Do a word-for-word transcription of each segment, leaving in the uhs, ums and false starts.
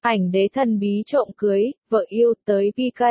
Ảnh đế thần bí trộm cưới, vợ yêu tới pê ca.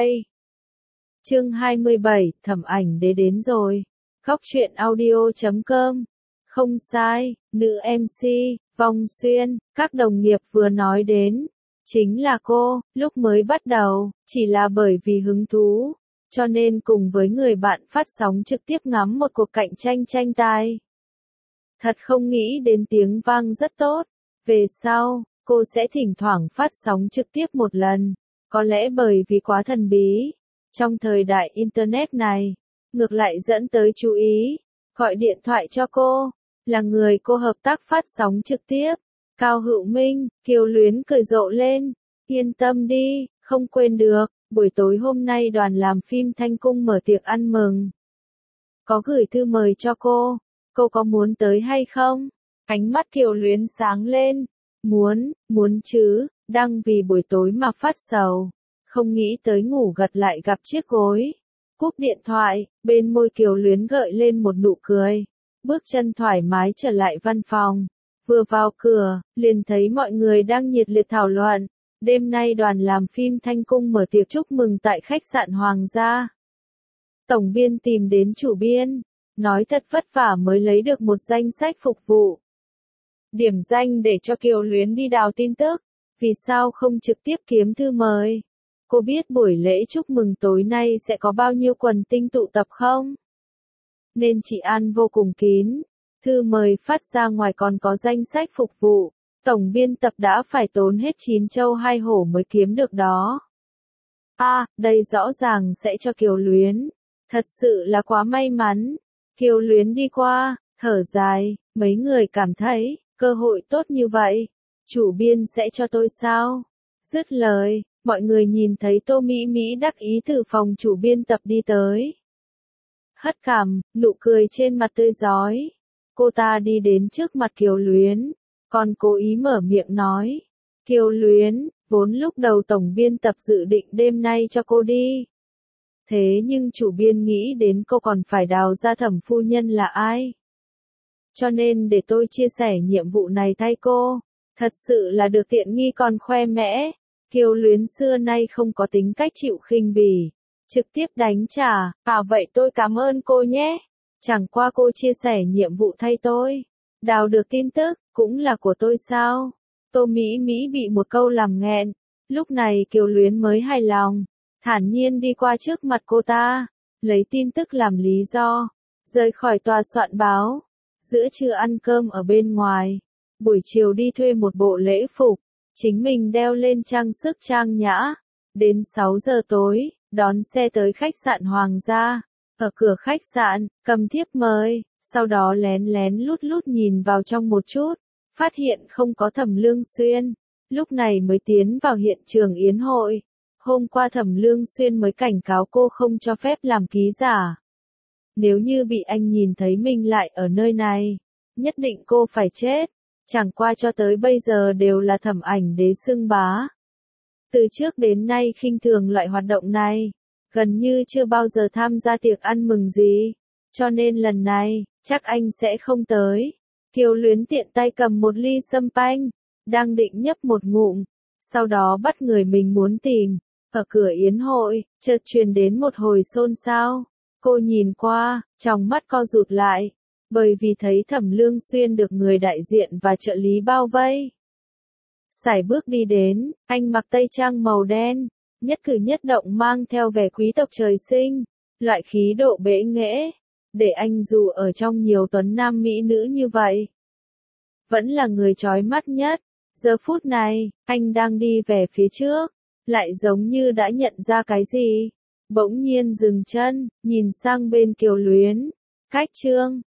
Chương hai mươi bảy, Thẩm Ảnh đế đến rồi. Góc truyện audio chấm com. Không sai, nữ em xê, Vong Xuyên, các đồng nghiệp vừa nói đến. Chính là cô, lúc mới bắt đầu, chỉ là bởi vì hứng thú, cho nên cùng với người bạn phát sóng trực tiếp ngắm một cuộc cạnh tranh tranh tài. Thật không nghĩ đến tiếng vang rất tốt. Về sau, cô sẽ thỉnh thoảng phát sóng trực tiếp một lần. Có lẽ bởi vì quá thần bí. Trong thời đại Internet này, ngược lại dẫn tới chú ý. Gọi điện thoại cho cô, là người cô hợp tác phát sóng trực tiếp. Cao Hữu Minh, Kiều Luyến cười rộ lên. Yên tâm đi, không quên được. Buổi tối hôm nay đoàn làm phim Thanh Cung mở tiệc ăn mừng. Có gửi thư mời cho cô. Cô có muốn tới hay không? Ánh mắt Kiều Luyến sáng lên. Muốn, muốn chứ, đang vì buổi tối mà phát sầu. Không nghĩ tới ngủ gật lại gặp chiếc gối. Cúp điện thoại, bên môi Kiều Luyến gợi lên một nụ cười. Bước chân thoải mái trở lại văn phòng. Vừa vào cửa, liền thấy mọi người đang nhiệt liệt thảo luận. Đêm nay đoàn làm phim Thanh Cung mở tiệc chúc mừng tại khách sạn Hoàng gia. Tổng biên tìm đến chủ biên, nói thật vất vả mới lấy được một danh sách phục vụ. Điểm danh để cho Kiều Luyến đi đào tin tức, vì sao không trực tiếp kiếm thư mời? Cô biết buổi lễ chúc mừng tối nay sẽ có bao nhiêu quần tinh tụ tập không? Nên chị An vô cùng kín, thư mời phát ra ngoài còn có danh sách phục vụ, tổng biên tập đã phải tốn hết chín châu hai hổ mới kiếm được đó. À, đây rõ ràng sẽ cho Kiều Luyến, thật sự là quá may mắn. Kiều Luyến đi qua, thở dài, mấy người cảm thấy, cơ hội tốt như vậy, chủ biên sẽ cho tôi sao? Dứt lời, mọi người nhìn thấy Tô Mỹ Mỹ đắc ý từ phòng chủ biên tập đi tới. Hất cằm, nụ cười trên mặt tươi rói. Cô ta đi đến trước mặt Kiều Luyến, còn cố ý mở miệng nói. Kiều Luyến, vốn lúc đầu tổng biên tập dự định đêm nay cho cô đi. Thế nhưng chủ biên nghĩ đến cô còn phải đào ra Thẩm phu nhân là ai. Cho nên để tôi chia sẻ nhiệm vụ này thay cô. Thật sự là được tiện nghi còn khoe mẽ. Kiều Luyến xưa nay không có tính cách chịu khinh bỉ. Trực tiếp đánh trả. À vậy tôi cảm ơn cô nhé. Chẳng qua cô chia sẻ nhiệm vụ thay tôi. Đào được tin tức, cũng là của tôi sao? Tô Mỹ Mỹ bị một câu làm nghẹn. Lúc này Kiều Luyến mới hài lòng. Thản nhiên đi qua trước mặt cô ta. Lấy tin tức làm lý do. Rời khỏi tòa soạn báo. Giữa trưa ăn cơm ở bên ngoài. Buổi chiều đi thuê một bộ lễ phục. Chính mình đeo lên trang sức trang nhã. Đến sáu giờ tối, đón xe tới khách sạn Hoàng gia. Ở cửa khách sạn, cầm thiếp mời, sau đó lén lén lút lút nhìn vào trong một chút. Phát hiện không có Thẩm Lương Xuyên. Lúc này mới tiến vào hiện trường yến hội. Hôm qua Thẩm Lương Xuyên mới cảnh cáo cô không cho phép làm ký giả. Nếu như bị anh nhìn thấy mình lại ở nơi này, nhất định cô phải chết. Chẳng qua cho tới bây giờ đều là Thẩm Ảnh đế xưng bá. Từ trước đến nay khinh thường loại hoạt động này, gần như chưa bao giờ tham gia tiệc ăn mừng gì. Cho nên lần này, chắc anh sẽ không tới. Kiều Luyến tiện tay cầm một ly sâm panh, đang định nhấp một ngụm, sau đó bắt người mình muốn tìm. Ở cửa yến hội, chợt truyền đến một hồi xôn xao. Cô nhìn qua, trong mắt co rụt lại, bởi vì thấy Thẩm Lương Xuyên được người đại diện và trợ lý bao vây. Sải bước đi đến, anh mặc tây trang màu đen, nhất cử nhất động mang theo vẻ quý tộc trời sinh, loại khí độ bệ nghệ, để anh dù ở trong nhiều tuấn nam mỹ nữ như vậy, vẫn là người chói mắt nhất. Giờ phút này, anh đang đi về phía trước, lại giống như đã nhận ra cái gì. Bỗng nhiên dừng chân, nhìn sang bên Kiều Luyến. Cách chương,